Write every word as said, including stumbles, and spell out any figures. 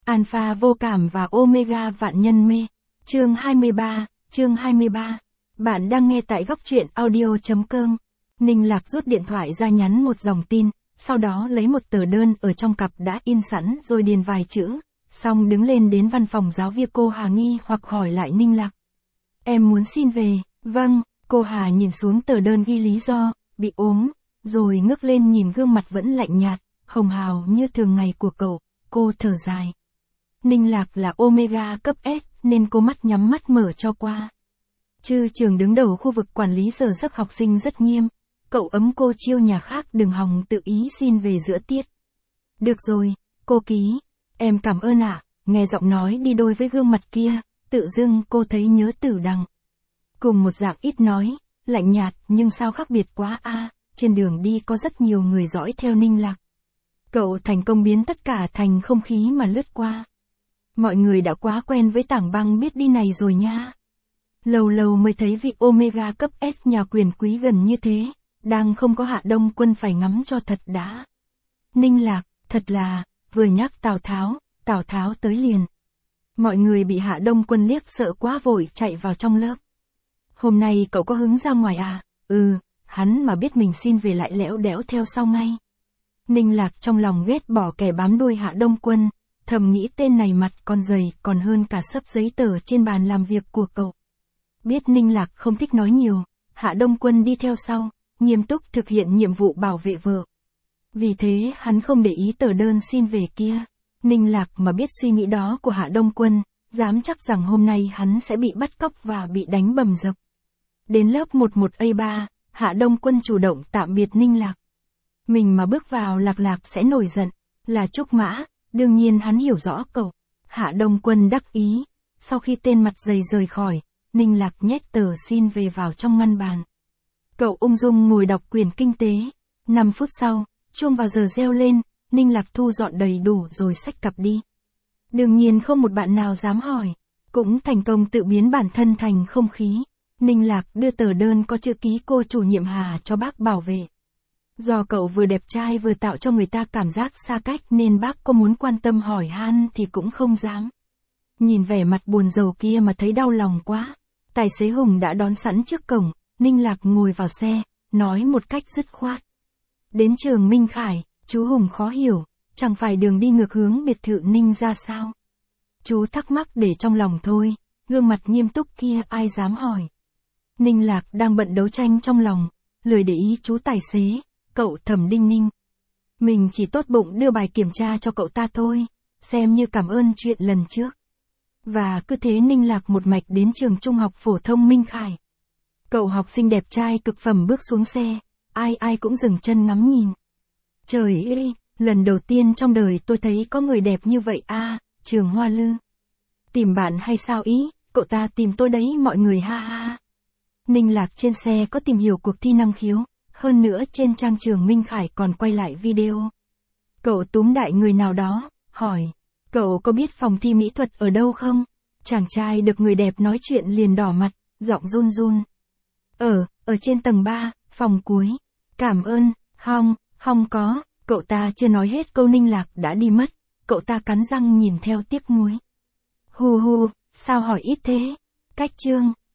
Alpha vô cảm và Omega vạn nhân mê. Chương hai mươi ba, chương hai mươi ba. Bạn đang nghe tại góc truyện audio.com. Ninh Lạc rút điện thoại ra nhắn một dòng tin, sau đó lấy một tờ đơn ở trong cặp đã in sẵn rồi điền vài chữ, xong đứng lên đến văn phòng giáo viên. Cô Hà nghi hoặc hỏi lại Ninh Lạc. Em muốn xin về. Vâng, cô Hà nhìn xuống tờ đơn ghi lý do, bị ốm, rồi ngước lên nhìn gương mặt vẫn lạnh nhạt, hồng hào như thường ngày của cậu, cô thở dài. Ninh Lạc là Omega cấp S, nên cô mắt nhắm mắt mở cho qua. Chư trường đứng đầu khu vực quản lý giờ giấc học sinh rất nghiêm, cậu ấm cô chiêu nhà khác đừng hòng tự ý xin về giữa tiết. Được rồi, cô ký, em cảm ơn ạ. Nghe giọng nói đi đôi với gương mặt kia, tự dưng cô thấy nhớ Tử Đằng. Cùng một dạng ít nói, lạnh nhạt nhưng sao khác biệt quá a. Trên đường đi có rất nhiều người dõi theo Ninh Lạc. Cậu thành công biến tất cả thành không khí mà lướt qua. Mọi người đã quá quen với tảng băng biết đi này rồi nha. Lâu lâu mới thấy vị Omega cấp S nhà quyền quý gần như thế, đang không có Hạ Đông Quân phải ngắm cho thật đã. Ninh Lạc, thật là, vừa nhắc Tào Tháo, Tào Tháo tới liền. Mọi người bị Hạ Đông Quân liếc sợ quá vội chạy vào trong lớp. Hôm nay cậu có hứng ra ngoài à? Ừ, hắn mà biết mình xin về lại lẽo đẽo theo sau ngay. Ninh Lạc trong lòng ghét bỏ kẻ bám đuôi Hạ Đông Quân, thầm nghĩ tên này mặt còn dày còn hơn cả xấp giấy tờ trên bàn làm việc của cậu. Biết Ninh Lạc không thích nói nhiều, Hạ Đông Quân đi theo sau, nghiêm túc thực hiện nhiệm vụ bảo vệ vợ. Vì thế hắn không để ý tờ đơn xin về kia. Ninh Lạc mà biết suy nghĩ đó của Hạ Đông Quân, dám chắc rằng hôm nay hắn sẽ bị bắt cóc và bị đánh bầm dập. Đến lớp mười một A ba, Hạ Đông Quân chủ động tạm biệt Ninh Lạc. Mình mà bước vào Lạc Lạc sẽ nổi giận, là Trúc Mã, đương nhiên hắn hiểu rõ cậu. Hạ Đông Quân đắc ý, sau khi tên mặt dày rời khỏi, Ninh Lạc nhét tờ xin về vào trong ngăn bàn. Cậu ung dung ngồi đọc quyển kinh tế. năm phút sau, chuông vào giờ reo lên, Ninh Lạc thu dọn đầy đủ rồi xách cặp đi. Đương nhiên không một bạn nào dám hỏi, cũng thành công tự biến bản thân thành không khí. Ninh Lạc đưa tờ đơn có chữ ký cô chủ nhiệm Hà cho bác bảo vệ. Do cậu vừa đẹp trai vừa tạo cho người ta cảm giác xa cách nên bác có muốn quan tâm hỏi han thì cũng không dám. Nhìn vẻ mặt buồn rầu kia mà thấy đau lòng quá. Tài xế Hùng đã đón sẵn trước cổng, Ninh Lạc ngồi vào xe, nói một cách dứt khoát. Đến trường Minh Khải, chú Hùng khó hiểu, chẳng phải đường đi ngược hướng biệt thự Ninh ra sao? Chú thắc mắc để trong lòng thôi, gương mặt nghiêm túc kia ai dám hỏi. Ninh Lạc đang bận đấu tranh trong lòng, lười để ý chú tài xế, cậu thầm đinh ninh. Mình chỉ tốt bụng đưa bài kiểm tra cho cậu ta thôi, xem như cảm ơn chuyện lần trước. Và cứ thế Ninh Lạc một mạch đến trường trung học phổ thông Minh Khải. Cậu học sinh đẹp trai cực phẩm bước xuống xe, ai ai cũng dừng chân ngắm nhìn. Trời ơi, lần đầu tiên trong đời tôi thấy có người đẹp như vậy a. Trường Hoa Lư. Tìm bạn hay sao ý, cậu ta tìm tôi đấy mọi người ha ha. Ninh Lạc trên xe có tìm hiểu cuộc thi năng khiếu, hơn nữa trên trang trường Minh Khải còn quay lại video. Cậu túm đại người nào đó, hỏi, cậu có biết phòng thi mỹ thuật ở đâu không? Chàng trai được người đẹp nói chuyện liền đỏ mặt, giọng run run. Ở, ở trên tầng ba, phòng cuối. Cảm ơn, Hong, Hong có, cậu ta chưa nói hết câu Ninh Lạc đã đi mất, cậu ta cắn răng nhìn theo tiếc nuối. Hù hù, sao hỏi ít thế? Cách chương.